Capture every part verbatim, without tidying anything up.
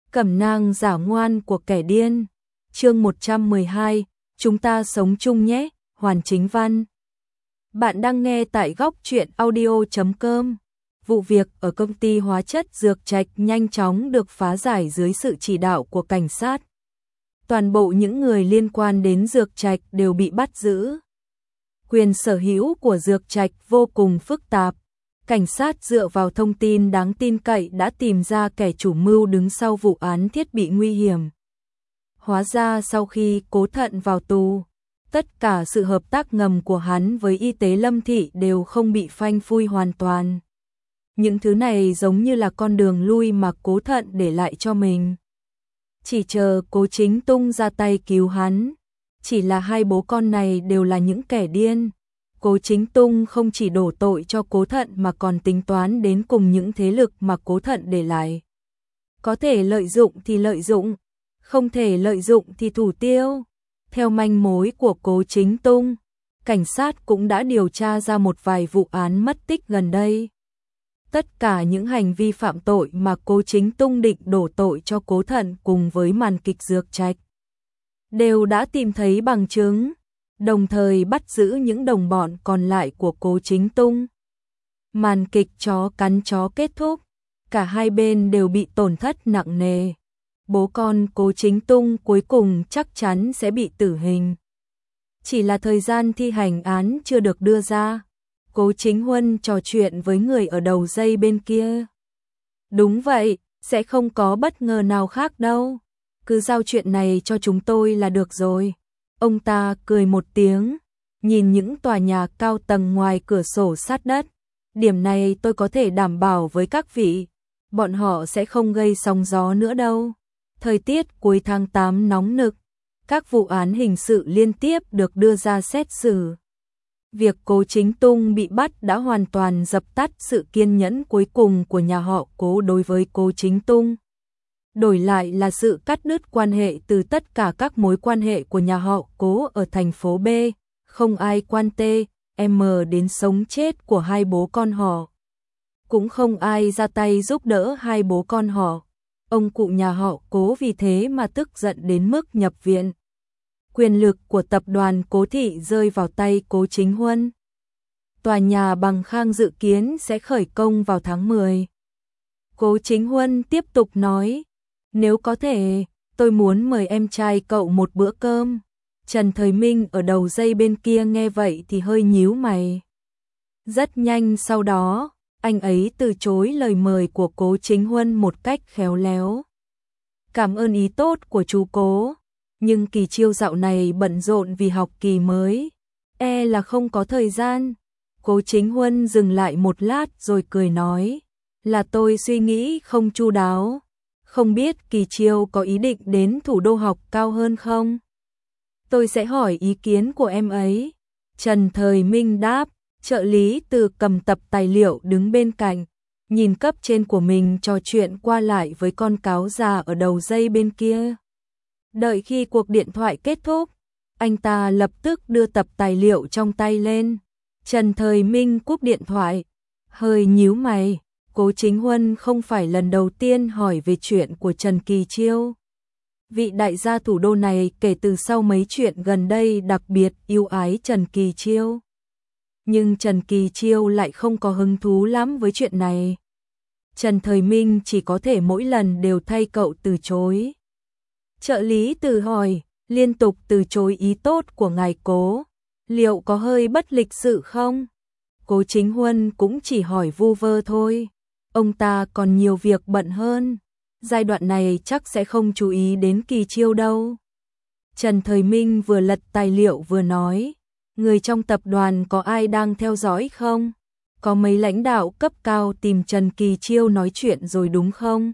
Cẩm nang giả ngoan của kẻ điên. Chương một trăm mười hai, chúng ta sống chung nhé, Hoàn Chính Văn. Bạn đang nghe tại góc truyện audio chấm com. Vụ việc ở công ty hóa chất Dược Trạch nhanh chóng được phá giải dưới sự chỉ đạo của cảnh sát. Toàn bộ những người liên quan đến Dược Trạch đều bị bắt giữ. Quyền sở hữu của Dược Trạch vô cùng phức tạp. Cảnh sát dựa vào thông tin đáng tin cậy đã tìm ra kẻ chủ mưu đứng sau vụ án thiết bị nguy hiểm. Hóa ra sau khi Cố Thận vào tù, tất cả sự hợp tác ngầm của hắn với y tế Lâm Thị đều không bị phanh phui hoàn toàn. Những thứ này giống như là con đường lui mà Cố Thận để lại cho mình. Chỉ chờ Cố Chính Tung ra tay cứu hắn. Chỉ là hai bố con này đều là những kẻ điên. Cố Chính Tung không chỉ đổ tội cho Cố Thận mà còn tính toán đến cùng những thế lực mà Cố Thận để lại. Có thể lợi dụng thì lợi dụng, không thể lợi dụng thì thủ tiêu. Theo manh mối của Cố Chính Tung, cảnh sát cũng đã điều tra ra một vài vụ án mất tích gần đây. Tất cả những hành vi phạm tội mà Cố Chính Tung định đổ tội cho Cố Thận cùng với màn kịch Dược Trạch đều đã tìm thấy bằng chứng, đồng thời bắt giữ những đồng bọn còn lại của Cố Chính Tung. Màn kịch chó cắn chó kết thúc, cả hai bên đều bị tổn thất nặng nề. Bố con Cố Chính Tung cuối cùng chắc chắn sẽ bị tử hình. Chỉ là thời gian thi hành án chưa được đưa ra. Cố Chính Huân trò chuyện với người ở đầu dây bên kia. Đúng vậy, sẽ không có bất ngờ nào khác đâu. Cứ giao chuyện này cho chúng tôi là được rồi. Ông ta cười một tiếng, nhìn những tòa nhà cao tầng ngoài cửa sổ sát đất. Điểm này tôi có thể đảm bảo với các vị, bọn họ sẽ không gây sóng gió nữa đâu. Thời tiết cuối tháng tám nóng nực, các vụ án hình sự liên tiếp được đưa ra xét xử. Việc Cố Chính Tung bị bắt đã hoàn toàn dập tắt sự kiên nhẫn cuối cùng của nhà họ Cố đối với Cố Chính Tung. Đổi lại là sự cắt đứt quan hệ từ tất cả các mối quan hệ của nhà họ Cố ở thành phố B, không ai quan tê, em đến sống chết của hai bố con họ. Cũng không ai ra tay giúp đỡ hai bố con họ. Ông cụ nhà họ Cố vì thế mà tức giận đến mức nhập viện. Quyền lực của tập đoàn Cố Thị rơi vào tay Cố Chính Huân. Tòa nhà Bằng Khang dự kiến sẽ khởi công vào tháng mười. Cố Chính Huân tiếp tục nói, nếu có thể, tôi muốn mời em trai cậu một bữa cơm. Trần Thời Minh ở đầu dây bên kia nghe vậy thì hơi nhíu mày. Rất nhanh sau đó, anh ấy từ chối lời mời của Cố Chính Huân một cách khéo léo. Cảm ơn ý tốt của chú Cố, nhưng Kỳ Chiêu dạo này bận rộn vì học kỳ mới, e là không có thời gian. Cố Chính Huân dừng lại một lát rồi cười nói, là tôi suy nghĩ không chu đáo. Không biết Kỳ Chiêu có ý định đến thủ đô học cao hơn không? Tôi sẽ hỏi ý kiến của em ấy. Trần Thời Minh đáp. Trợ lý Từ cầm tập tài liệu đứng bên cạnh, nhìn cấp trên của mình trò chuyện qua lại với con cáo già ở đầu dây bên kia. Đợi khi cuộc điện thoại kết thúc, anh ta lập tức đưa tập tài liệu trong tay lên. Trần Thời Minh cúp điện thoại, hơi nhíu mày. Cố Chính Huân không phải lần đầu tiên hỏi về chuyện của Trần Kỳ Chiêu. Vị đại gia thủ đô này kể từ sau mấy chuyện gần đây đặc biệt yêu ái Trần Kỳ Chiêu. Nhưng Trần Kỳ Chiêu lại không có hứng thú lắm với chuyện này. Trần Thời Minh chỉ có thể mỗi lần đều thay cậu từ chối. Trợ lý Từ hỏi, liên tục từ chối ý tốt của ngài Cố, liệu có hơi bất lịch sự không? Cố Chính Huân cũng chỉ hỏi vu vơ thôi. Ông ta còn nhiều việc bận hơn. Giai đoạn này chắc sẽ không chú ý đến Kỳ Chiêu đâu. Trần Thời Minh vừa lật tài liệu vừa nói, người trong tập đoàn có ai đang theo dõi không? Có mấy lãnh đạo cấp cao tìm Trần Kỳ Chiêu nói chuyện rồi đúng không?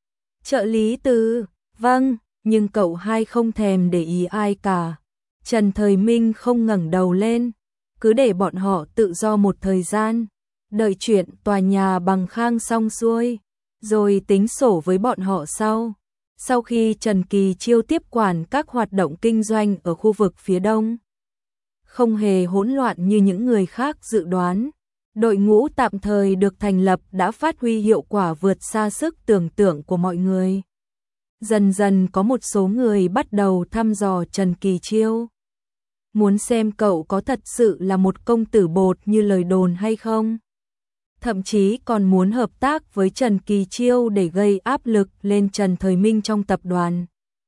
Trợ lý Từ, vâng, nhưng cậu hai không thèm để ý ai cả. Trần Thời Minh không ngẩng đầu lên, cứ để bọn họ tự do một thời gian, đợi chuyện tòa nhà Bằng Khang xong xuôi, rồi tính sổ với bọn họ sau. Sau khi Trần Kỳ Chiêu tiếp quản các hoạt động kinh doanh ở khu vực phía đông, không hề hỗn loạn như những người khác dự đoán, đội ngũ tạm thời được thành lập đã phát huy hiệu quả vượt xa sức tưởng tượng của mọi người. Dần dần có một số người bắt đầu thăm dò Trần Kỳ Chiêu. Muốn xem cậu có thật sự là một công tử bột như lời đồn hay không. Thậm chí còn muốn hợp tác với Trần Kỳ Chiêu để gây áp lực lên Trần Thời Minh trong tập đoàn.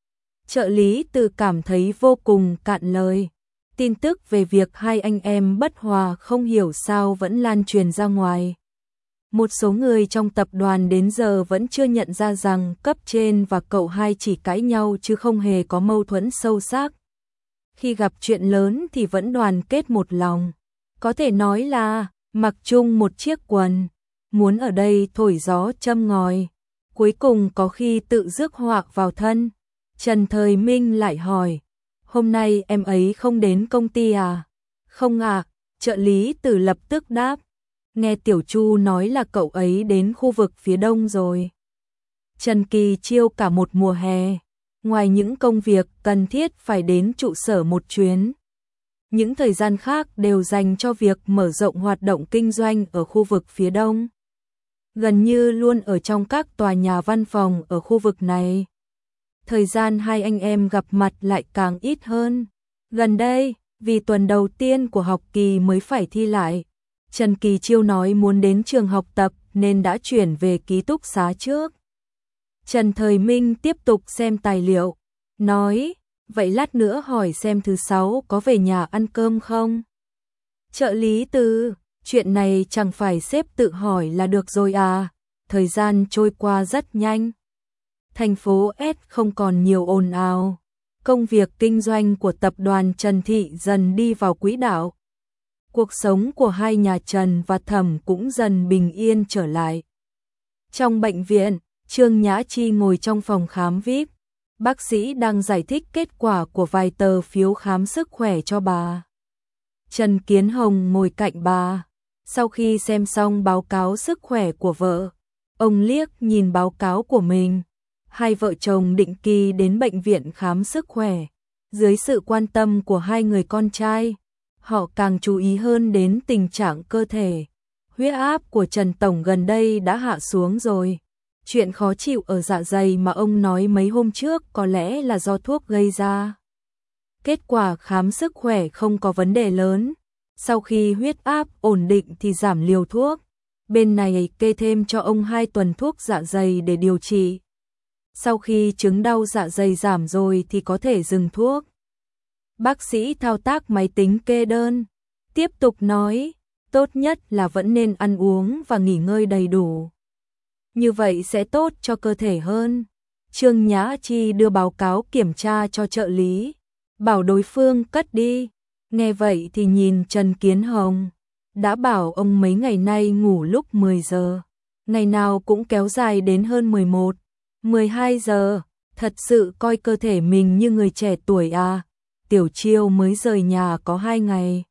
Trợ lý Từ cảm thấy vô cùng cạn lời. Tin tức về việc hai anh em bất hòa không hiểu sao vẫn lan truyền ra ngoài. Một số người trong tập đoàn đến giờ vẫn chưa nhận ra rằng cấp trên và cậu hai chỉ cãi nhau chứ không hề có mâu thuẫn sâu sắc. Khi gặp chuyện lớn thì vẫn đoàn kết một lòng. Có thể nói là mặc chung một chiếc quần, muốn ở đây thổi gió châm ngòi. Cuối cùng có khi tự rước họa vào thân. Trần Thời Minh lại hỏi, hôm nay em ấy không đến công ty à? Không ạ, à, trợ lý Từ lập tức đáp. Nghe Tiểu Chu nói là cậu ấy đến khu vực phía đông rồi. Trần Kỳ Chiêu cả một mùa hè, ngoài những công việc cần thiết phải đến trụ sở một chuyến. Những thời gian khác đều dành cho việc mở rộng hoạt động kinh doanh ở khu vực phía đông. Gần như luôn ở trong các tòa nhà văn phòng ở khu vực này. Thời gian hai anh em gặp mặt lại càng ít hơn. Gần đây, vì tuần đầu tiên của học kỳ mới phải thi lại, Trần Kỳ Chiêu nói muốn đến trường học tập nên đã chuyển về ký túc xá trước. Trần Thời Minh tiếp tục xem tài liệu, nói, vậy lát nữa hỏi xem thứ sáu có về nhà ăn cơm không? Trợ lý Từ, chuyện này chẳng phải sếp tự hỏi là được rồi à, thời gian trôi qua rất nhanh. Thành phố S không còn nhiều ồn ào, công việc kinh doanh của tập đoàn Trần Thị dần đi vào quỹ đạo. Cuộc sống của hai nhà Trần và Thẩm cũng dần bình yên trở lại. Trong bệnh viện, Trương Nhã Chi ngồi trong phòng khám vi ai pi. Bác sĩ đang giải thích kết quả của vài tờ phiếu khám sức khỏe cho bà. Trần Kiến Hồng ngồi cạnh bà. Sau khi xem xong báo cáo sức khỏe của vợ, ông liếc nhìn báo cáo của mình. Hai vợ chồng định kỳ đến bệnh viện khám sức khỏe. Dưới sự quan tâm của hai người con trai, họ càng chú ý hơn đến tình trạng cơ thể. Huyết áp của Trần Tổng gần đây đã hạ xuống rồi. Chuyện khó chịu ở dạ dày mà ông nói mấy hôm trước có lẽ là do thuốc gây ra. Kết quả khám sức khỏe không có vấn đề lớn. Sau khi huyết áp ổn định thì giảm liều thuốc. Bên này kê thêm cho ông hai tuần thuốc dạ dày để điều trị. Sau khi chứng đau dạ dày giảm rồi thì có thể dừng thuốc. Bác sĩ thao tác máy tính kê đơn, tiếp tục nói, tốt nhất là vẫn nên ăn uống và nghỉ ngơi đầy đủ. Như vậy sẽ tốt cho cơ thể hơn. Trương Nhã Chi đưa báo cáo kiểm tra cho trợ lý, bảo đối phương cất đi. Nghe vậy thì nhìn Trần Kiến Hồng, đã bảo ông mấy ngày nay ngủ lúc mười giờ, ngày nào cũng kéo dài đến hơn mười một, mười hai giờ, thật sự coi cơ thể mình như người trẻ tuổi à. Tiểu Chiêu mới rời nhà có hai ngày.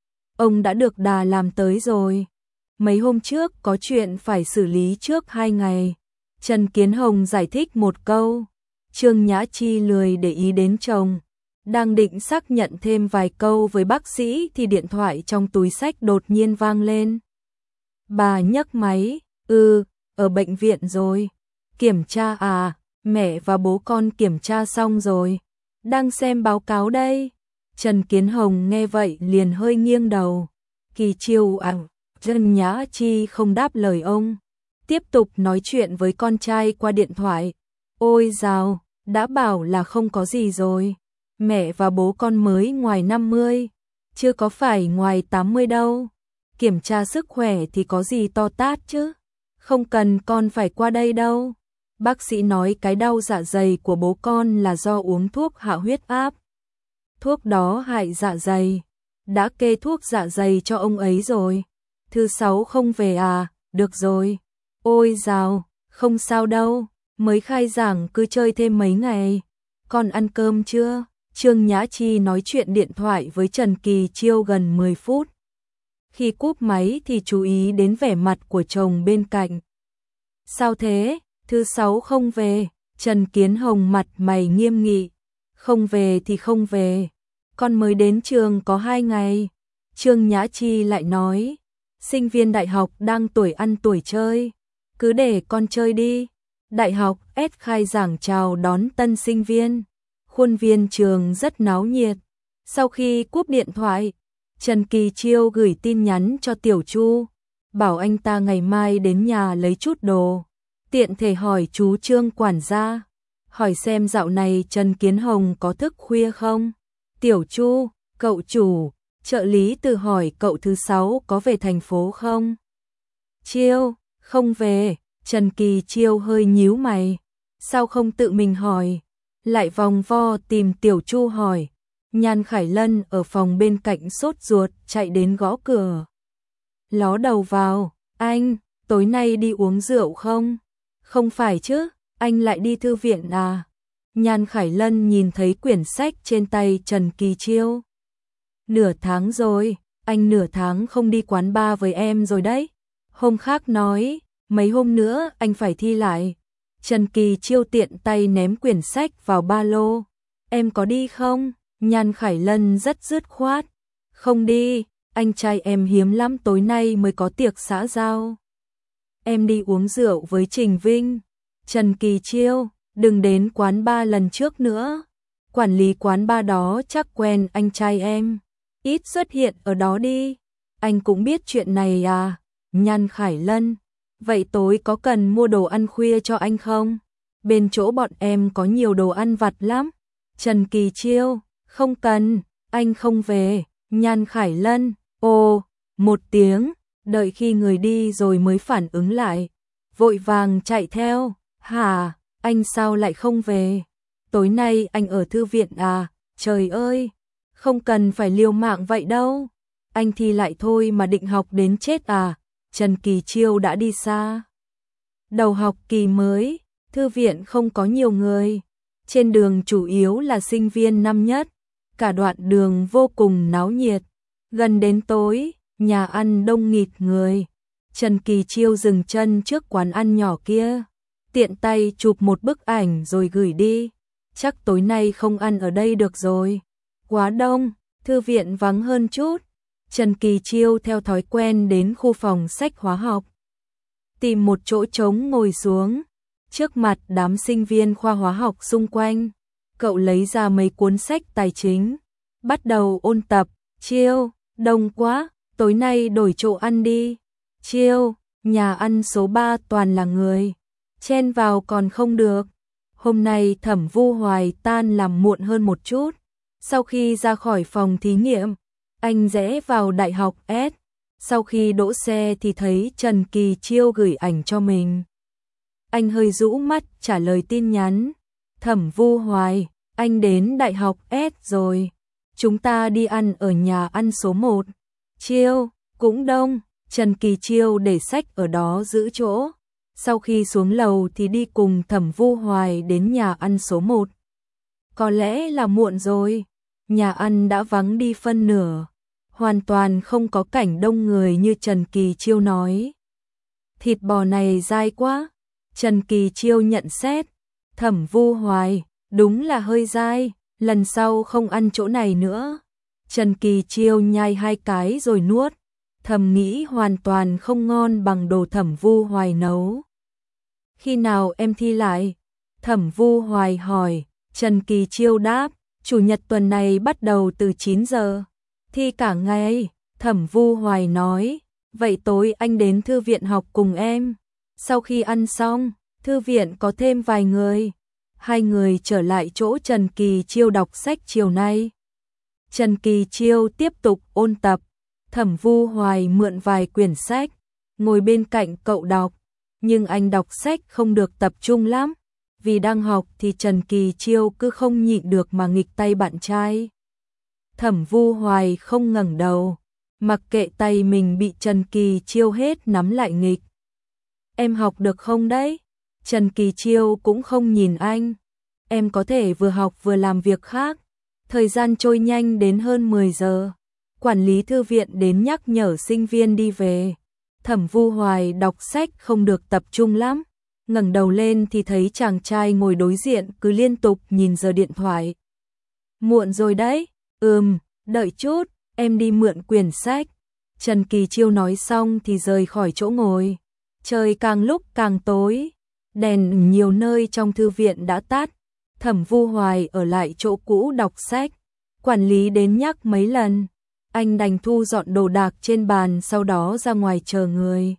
Ông đã được đà làm tới rồi. Mấy hôm trước có chuyện phải xử lý trước hai ngày. Trần Kiến Hồng giải thích một câu. Trương Nhã Chi lười để ý đến chồng. Đang định xác nhận thêm vài câu với bác sĩ thì điện thoại trong túi xách đột nhiên vang lên. Bà nhấc máy. Ừ, ở bệnh viện rồi. Kiểm tra à, mẹ và bố con kiểm tra xong rồi. Đang xem báo cáo đây. Trần Kiến Hồng nghe vậy liền hơi nghiêng đầu. Kỳ Chiêu à, Trần Nhã Chi không đáp lời ông. Tiếp tục nói chuyện với con trai qua điện thoại. Ôi dào, đã bảo là không có gì rồi. Mẹ và bố con mới ngoài năm mươi, chưa có phải ngoài tám mươi đâu. Kiểm tra sức khỏe thì có gì to tát chứ. Không cần con phải qua đây đâu. Bác sĩ nói cái đau dạ dày của bố con là do uống thuốc hạ huyết áp. Thuốc đó hại dạ dày. Đã kê thuốc dạ dày cho ông ấy rồi. Thứ sáu không về à, được rồi. Ôi dào, không sao đâu, mới khai giảng cứ chơi thêm mấy ngày. Con ăn cơm chưa? Trương Nhã Chi nói chuyện điện thoại với Trần Kỳ Chiêu gần mười phút. Khi cúp máy thì chú ý đến vẻ mặt của chồng bên cạnh. Sao thế? Thứ sáu không về. Trần Kiến Hồng mặt mày nghiêm nghị. Không về thì không về. Con mới đến trường có hai ngày. Trương Nhã Chi lại nói. Sinh viên đại học đang tuổi ăn tuổi chơi. Cứ để con chơi đi. Đại học S khai giảng chào đón tân sinh viên. Khuôn viên trường rất náo nhiệt. Sau khi cúp điện thoại, Trần Kỳ Chiêu gửi tin nhắn cho Tiểu Chu, bảo anh ta ngày mai đến nhà lấy chút đồ. Tiện thể hỏi chú Trương quản gia, hỏi xem dạo này Trần Kiến Hồng có thức khuya không. Tiểu Chu, cậu chủ, trợ lý từ hỏi cậu thứ sáu có về thành phố không. Chiêu, không về. Trần Kỳ Chiêu hơi nhíu mày, sao không tự mình hỏi, lại vòng vo tìm Tiểu Chu hỏi. Nhan Khải Lân ở phòng bên cạnh sốt ruột chạy đến gõ cửa. Ló đầu vào, anh, tối nay đi uống rượu không? Không phải chứ, anh lại đi thư viện à? Nhan Khải Lân nhìn thấy quyển sách trên tay Trần Kỳ Chiêu. Nửa tháng rồi, anh nửa tháng không đi quán bar với em rồi đấy. Hôm khác nói, mấy hôm nữa anh phải thi lại. Trần Kỳ Chiêu tiện tay ném quyển sách vào ba lô. Em có đi không? Nhan Khải Lân rất dứt khoát. Không đi, anh trai em hiếm lắm tối nay mới có tiệc xã giao. Em đi uống rượu với Trình Vinh. Trần Kỳ Chiêu, đừng đến quán bar lần trước nữa. Quản lý quán bar đó chắc quen anh trai em. Ít xuất hiện ở đó đi. Anh cũng biết chuyện này à? Nhan Khải Lân, vậy tối có cần mua đồ ăn khuya cho anh không? Bên chỗ bọn em có nhiều đồ ăn vặt lắm. Trần Kỳ Chiêu, không cần, anh không về. Nhan Khải Lân, ồ, một tiếng, đợi khi người đi rồi mới phản ứng lại. Vội vàng chạy theo, hả, anh sao lại không về? Tối nay anh ở thư viện à? Trời ơi, không cần phải liều mạng vậy đâu. Anh thi lại thôi mà định học đến chết à? Trần Kỳ Chiêu đã đi xa. Đầu học kỳ mới, thư viện không có nhiều người. Trên đường chủ yếu là sinh viên năm nhất. Cả đoạn đường vô cùng náo nhiệt. Gần đến tối, nhà ăn đông nghịt người. Trần Kỳ Chiêu dừng chân trước quán ăn nhỏ kia. Tiện tay chụp một bức ảnh rồi gửi đi. Chắc tối nay không ăn ở đây được rồi. Quá đông, thư viện vắng hơn chút. Trần Kỳ Chiêu theo thói quen đến khu phòng sách hóa học. Tìm một chỗ trống ngồi xuống. Trước mặt đám sinh viên khoa hóa học xung quanh. Cậu lấy ra mấy cuốn sách tài chính. Bắt đầu ôn tập. Chiêu, đông quá, tối nay đổi chỗ ăn đi. Chiêu, nhà ăn số ba toàn là người. Chen vào còn không được. Hôm nay Thẩm Vu Hoài tan làm muộn hơn một chút. Sau khi ra khỏi phòng thí nghiệm, anh rẽ vào Đại học S. Sau khi đỗ xe thì thấy Trần Kỳ Chiêu gửi ảnh cho mình. Anh hơi rũ mắt trả lời tin nhắn. Thẩm Vu Hoài, anh đến Đại học S rồi. Chúng ta đi ăn ở nhà ăn số một. Chiêu, cũng đông. Trần Kỳ Chiêu để sách ở đó giữ chỗ. Sau khi xuống lầu thì đi cùng Thẩm Vu Hoài đến nhà ăn số một. Có lẽ là muộn rồi. Nhà ăn đã vắng đi phân nửa. Hoàn toàn không có cảnh đông người như Trần Kỳ Chiêu nói. Thịt bò này dai quá. Trần Kỳ Chiêu nhận xét. Thẩm Vu Hoài, đúng là hơi dai. Lần sau không ăn chỗ này nữa. Trần Kỳ Chiêu nhai hai cái rồi nuốt. Thầm nghĩ hoàn toàn không ngon bằng đồ Thẩm Vu Hoài nấu. Khi nào em thi lại? Thẩm Vu Hoài hỏi. Trần Kỳ Chiêu đáp. Chủ nhật tuần này bắt đầu từ chín giờ. Thi cả ngày. Thẩm Vu Hoài nói. Vậy tối anh đến thư viện học cùng em. Sau khi ăn xong, thư viện có thêm vài người. Hai người trở lại chỗ Trần Kỳ Chiêu đọc sách chiều nay. Trần Kỳ Chiêu tiếp tục ôn tập. Thẩm Vu Hoài mượn vài quyển sách, ngồi bên cạnh cậu đọc. Nhưng anh đọc sách không được tập trung lắm. Vì đang học thì Trần Kỳ Chiêu cứ không nhịn được mà nghịch tay bạn trai. Thẩm Vu Hoài không ngẩng đầu, mặc kệ tay mình bị Trần Kỳ Chiêu hết nắm lại nghịch. Em học được không đấy? Trần Kỳ Chiêu cũng không nhìn anh. Em có thể vừa học vừa làm việc khác. Thời gian trôi nhanh đến hơn mười giờ. Quản lý thư viện đến nhắc nhở sinh viên đi về. Thẩm Vu Hoài đọc sách không được tập trung lắm. Ngẩng đầu lên thì thấy chàng trai ngồi đối diện cứ liên tục nhìn giờ điện thoại. Muộn rồi đấy. Ừm, đợi chút, em đi mượn quyển sách. Trần Kỳ Chiêu nói xong thì rời khỏi chỗ ngồi. Trời càng lúc càng tối. Đèn nhiều nơi trong thư viện đã tắt, Thẩm Vu Hoài ở lại chỗ cũ đọc sách. Quản lý đến nhắc mấy lần, anh đành thu dọn đồ đạc trên bàn sau đó ra ngoài chờ người.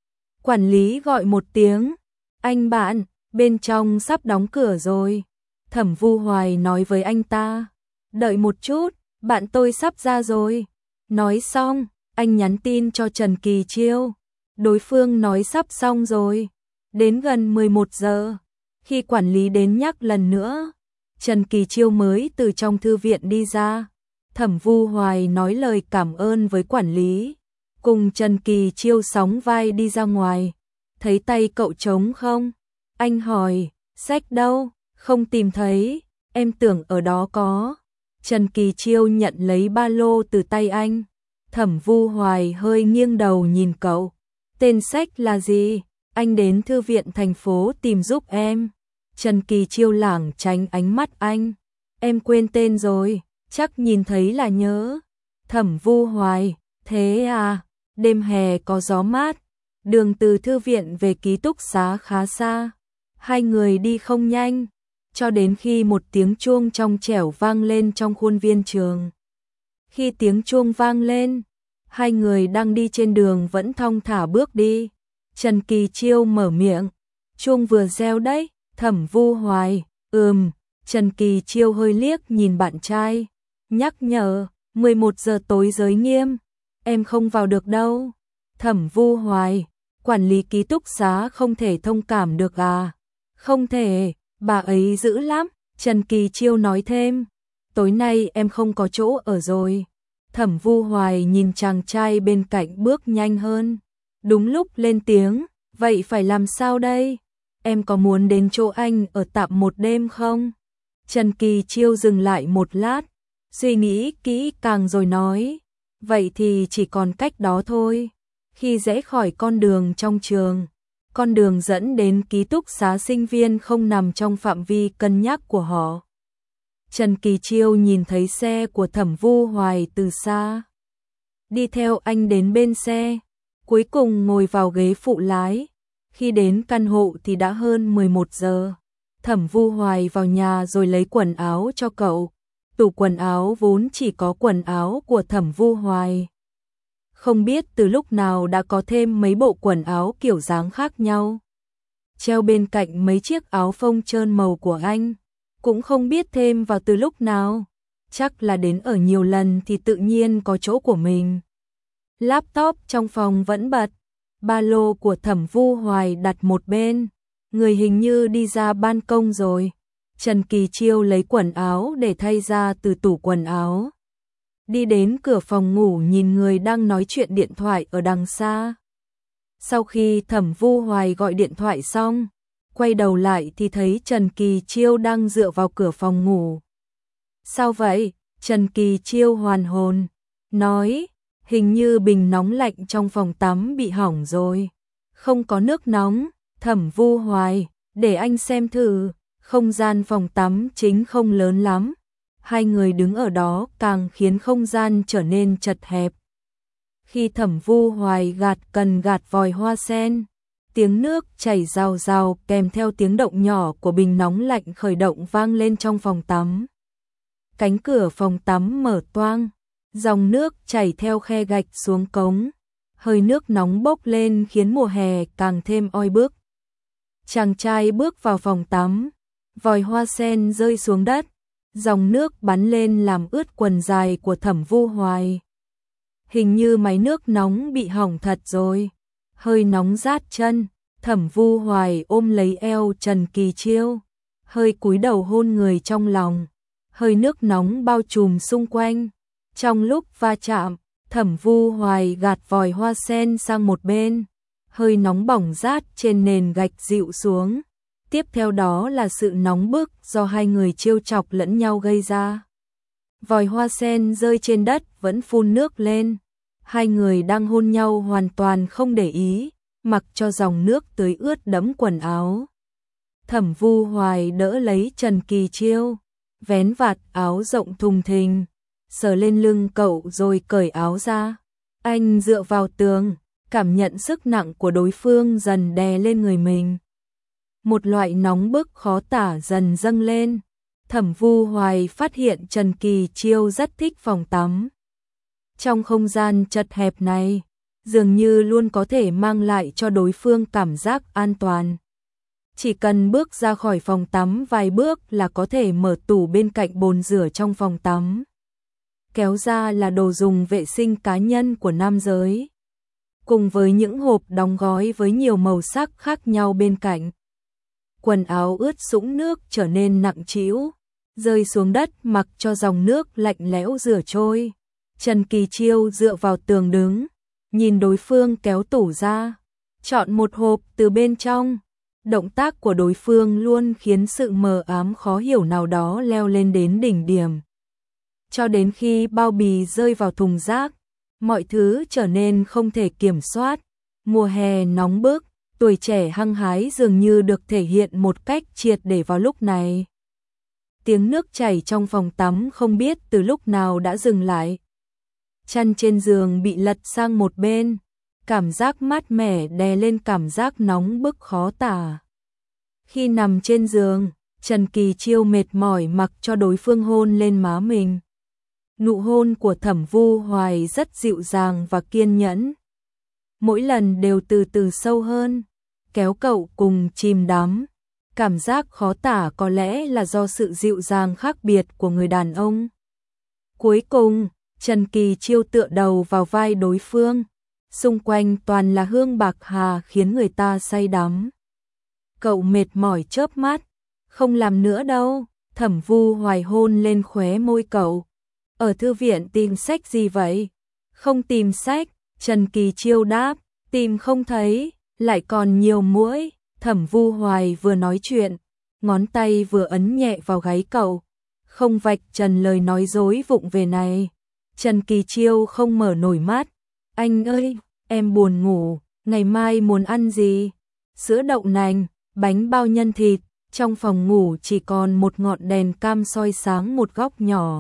Quản lý gọi một tiếng, anh bạn, bên trong sắp đóng cửa rồi. Thẩm Vu Hoài nói với anh ta, đợi một chút, bạn tôi sắp ra rồi. Nói xong, anh nhắn tin cho Trần Kỳ Chiêu. Đối phương nói sắp xong rồi. Đến gần mười một giờ, khi quản lý đến nhắc lần nữa, Trần Kỳ Chiêu mới từ trong thư viện đi ra. Thẩm Vu Hoài nói lời cảm ơn với quản lý, cùng Trần Kỳ Chiêu sóng vai đi ra ngoài. Thấy tay cậu trống không? Anh hỏi, sách đâu? Không tìm thấy, em tưởng ở đó có. Trần Kỳ Chiêu nhận lấy ba lô từ tay anh. Thẩm Vu Hoài hơi nghiêng đầu nhìn cậu. Tên sách là gì? Anh đến thư viện thành phố tìm giúp em. Trần Kỳ Chiêu lảng tránh ánh mắt anh. Em quên tên rồi, chắc nhìn thấy là nhớ. Thẩm Vu Hoài, thế à, đêm hè có gió mát, đường từ thư viện về ký túc xá khá xa. Hai người đi không nhanh, cho đến khi một tiếng chuông trong trẻo vang lên trong khuôn viên trường. Khi tiếng chuông vang lên, hai người đang đi trên đường vẫn thong thả bước đi. Trần Kỳ Chiêu mở miệng, chuông vừa reo đấy. Thẩm Vu Hoài, ừm. Trần Kỳ Chiêu hơi liếc nhìn bạn trai, nhắc nhở, mười một giờ tối giới nghiêm, em không vào được đâu. Thẩm Vu Hoài, quản lý ký túc xá không thể thông cảm được à? Không thể, bà ấy dữ lắm. Trần Kỳ Chiêu nói thêm, tối nay em không có chỗ ở rồi. Thẩm Vu Hoài nhìn chàng trai bên cạnh bước nhanh hơn, đúng lúc lên tiếng, vậy phải làm sao đây? Em có muốn đến chỗ anh ở tạm một đêm không? Trần Kỳ Chiêu dừng lại một lát, suy nghĩ kỹ càng rồi nói, vậy thì chỉ còn cách đó thôi. Khi rẽ khỏi con đường trong trường, con đường dẫn đến ký túc xá sinh viên không nằm trong phạm vi cân nhắc của họ. Trần Kỳ Chiêu nhìn thấy xe của Thẩm Vu Hoài từ xa, đi theo anh đến bên xe, cuối cùng ngồi vào ghế phụ lái. Khi đến căn hộ thì đã hơn mười một giờ. Thẩm Vu Hoài vào nhà rồi lấy quần áo cho cậu. Tủ quần áo vốn chỉ có quần áo của Thẩm Vu Hoài. Không biết từ lúc nào đã có thêm mấy bộ quần áo kiểu dáng khác nhau, treo bên cạnh mấy chiếc áo phông trơn màu của anh. Cũng không biết thêm vào từ lúc nào, chắc là đến ở nhiều lần thì tự nhiên có chỗ của mình. Laptop trong phòng vẫn bật. Ba lô của Thẩm Vu Hoài đặt một bên, người hình như đi ra ban công rồi. Trần Kỳ Chiêu lấy quần áo để thay ra từ tủ quần áo. Đi đến cửa phòng ngủ nhìn người đang nói chuyện điện thoại ở đằng xa. Sau khi Thẩm Vu Hoài gọi điện thoại xong, quay đầu lại thì thấy Trần Kỳ Chiêu đang dựa vào cửa phòng ngủ. Sao vậy? Trần Kỳ Chiêu hoàn hồn, nói, hình như bình nóng lạnh trong phòng tắm bị hỏng rồi. Không có nước nóng. Thẩm Vu Hoài, để anh xem thử. Không gian phòng tắm chính không lớn lắm. Hai người đứng ở đó càng khiến không gian trở nên chật hẹp. Khi Thẩm Vu Hoài gạt cần gạt vòi hoa sen, tiếng nước chảy rào rào kèm theo tiếng động nhỏ của bình nóng lạnh khởi động vang lên trong phòng tắm. Cánh cửa phòng tắm mở toang, dòng nước chảy theo khe gạch xuống cống, hơi nước nóng bốc lên khiến mùa hè càng thêm oi bức. Chàng trai bước vào phòng tắm, vòi hoa sen rơi xuống đất, dòng nước bắn lên làm ướt quần dài của Thẩm Vu Hoài. Hình như máy nước nóng bị hỏng thật rồi, hơi nóng rát chân. Thẩm Vu Hoài ôm lấy eo Trần Kỳ Chiêu, hơi cúi đầu hôn người trong lòng, hơi nước nóng bao trùm xung quanh. Trong lúc va chạm, Thẩm Vu Hoài gạt vòi hoa sen sang một bên, hơi nóng bỏng rát trên nền gạch dịu xuống. Tiếp theo đó là sự nóng bức do hai người trêu chọc lẫn nhau gây ra. Vòi hoa sen rơi trên đất vẫn phun nước lên. Hai người đang hôn nhau hoàn toàn không để ý, mặc cho dòng nước tưới ướt đẫm quần áo. Thẩm Vu Hoài đỡ lấy Trần Kỳ Chiêu, vén vạt áo rộng thùng thình, sờ lên lưng cậu rồi cởi áo ra. Anh dựa vào tường, cảm nhận sức nặng của đối phương dần đè lên người mình. một loại nóng bức khó tả dần dâng lên. Thẩm Vu Hoài phát hiện Trần Kỳ Chiêu rất thích phòng tắm. Trong không gian chật hẹp này, dường như luôn có thể mang lại cho đối phương cảm giác an toàn. Chỉ cần bước ra khỏi phòng tắm vài bước là có thể mở tủ bên cạnh bồn rửa trong phòng tắm. Kéo ra là đồ dùng vệ sinh cá nhân của nam giới. Cùng với những hộp đóng gói với nhiều màu sắc khác nhau bên cạnh. Quần áo ướt sũng nước trở nên nặng trĩu, rơi xuống đất mặc cho dòng nước lạnh lẽo rửa trôi. Trần Kỳ Chiêu dựa vào tường đứng, nhìn đối phương kéo tủ ra, chọn một hộp từ bên trong. Động tác của đối phương luôn khiến sự mờ ám khó hiểu nào đó leo lên đến đỉnh điểm. Cho đến khi bao bì rơi vào thùng rác, mọi thứ trở nên không thể kiểm soát. Mùa hè nóng bức, tuổi trẻ hăng hái dường như được thể hiện một cách triệt để vào lúc này. Tiếng nước chảy trong phòng tắm không biết từ lúc nào đã dừng lại. Chăn trên giường bị lật sang một bên, cảm giác mát mẻ đè lên cảm giác nóng bức khó tả. Khi nằm trên giường, Trần Kỳ Chiêu mệt mỏi mặc cho đối phương hôn lên má mình. Nụ hôn của Thẩm Vu Hoài rất dịu dàng và kiên nhẫn. Mỗi lần đều từ từ sâu hơn, kéo cậu cùng chìm đắm. Cảm giác khó tả có lẽ là do sự dịu dàng khác biệt của người đàn ông. Cuối cùng, Trần Kỳ Chiêu tựa đầu vào vai đối phương. Xung quanh toàn là hương bạc hà khiến người ta say đắm. Cậu mệt mỏi chớp mắt. Không làm nữa đâu. Thẩm Vu Hoài hôn lên khóe môi cậu. Ở thư viện tìm sách gì vậy? Không tìm sách. Trần Kỳ Chiêu đáp. Tìm không thấy. Lại còn nhiều muỗi. Thẩm Vu Hoài vừa nói chuyện, ngón tay vừa ấn nhẹ vào gáy cậu. Không vạch trần lời nói dối vụng về này. Trần Kỳ Chiêu không mở nổi mắt. Anh ơi, em buồn ngủ, ngày mai muốn ăn gì? Sữa đậu nành, bánh bao nhân thịt. Trong phòng ngủ chỉ còn một ngọn đèn cam soi sáng một góc nhỏ.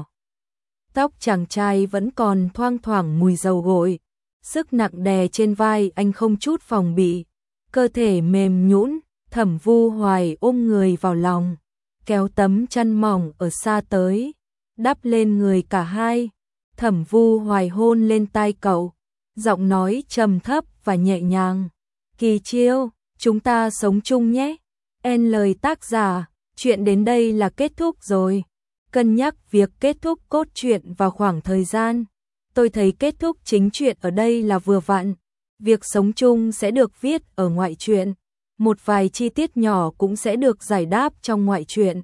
Tóc chàng trai vẫn còn thoang thoảng mùi dầu gội. Sức nặng đè trên vai anh không chút phòng bị. Cơ thể mềm nhũn, Thẩm Vu Hoài ôm người vào lòng, kéo tấm chăn mỏng ở xa tới, đắp lên người cả hai. Thẩm Vu Hoài hôn lên tai cậu, giọng nói trầm thấp và nhẹ nhàng. Kỳ Chiêu, chúng ta sống chung nhé. En lời tác giả, chuyện đến đây là kết thúc rồi. Cân nhắc việc kết thúc cốt truyện vào khoảng thời gian. Tôi thấy kết thúc chính truyện ở đây là vừa vặn. Việc sống chung sẽ được viết ở ngoại truyện. Một vài chi tiết nhỏ cũng sẽ được giải đáp trong ngoại truyện.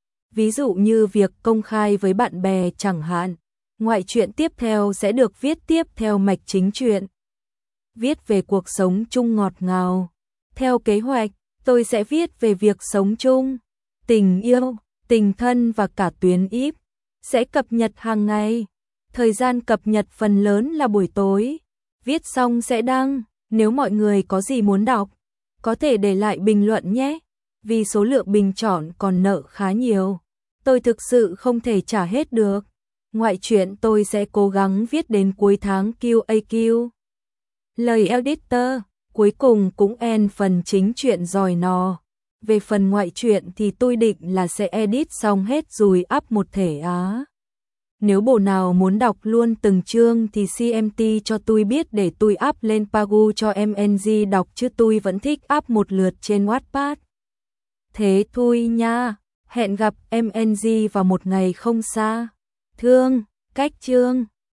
Ví dụ như việc công khai với bạn bè chẳng hạn. Ngoại truyện tiếp theo sẽ được viết tiếp theo mạch chính truyện. Viết về cuộc sống chung ngọt ngào. Theo kế hoạch, tôi sẽ viết về việc sống chung, tình yêu, tình thân và cả tuyến íp. Sẽ cập nhật hàng ngày. Thời gian cập nhật phần lớn là buổi tối. Viết xong sẽ đăng. Nếu mọi người có gì muốn đọc, có thể để lại bình luận nhé. Vì số lượng bình chọn còn nợ khá nhiều. Tôi thực sự không thể trả hết được. Ngoại truyện tôi sẽ cố gắng viết đến cuối tháng quy a quy. Lời editor, cuối cùng cũng end phần chính truyện rồi nò. Về phần ngoại truyện thì tôi định là sẽ edit xong hết rồi up một thể á. Nếu bộ nào muốn đọc luôn từng chương thì xê em tê cho tôi biết để tôi up lên Pagu cho em en giê đọc chứ tôi vẫn thích up một lượt trên Wattpad. Thế thôi nha, hẹn gặp em en giê vào một ngày không xa. Thương, cách chương.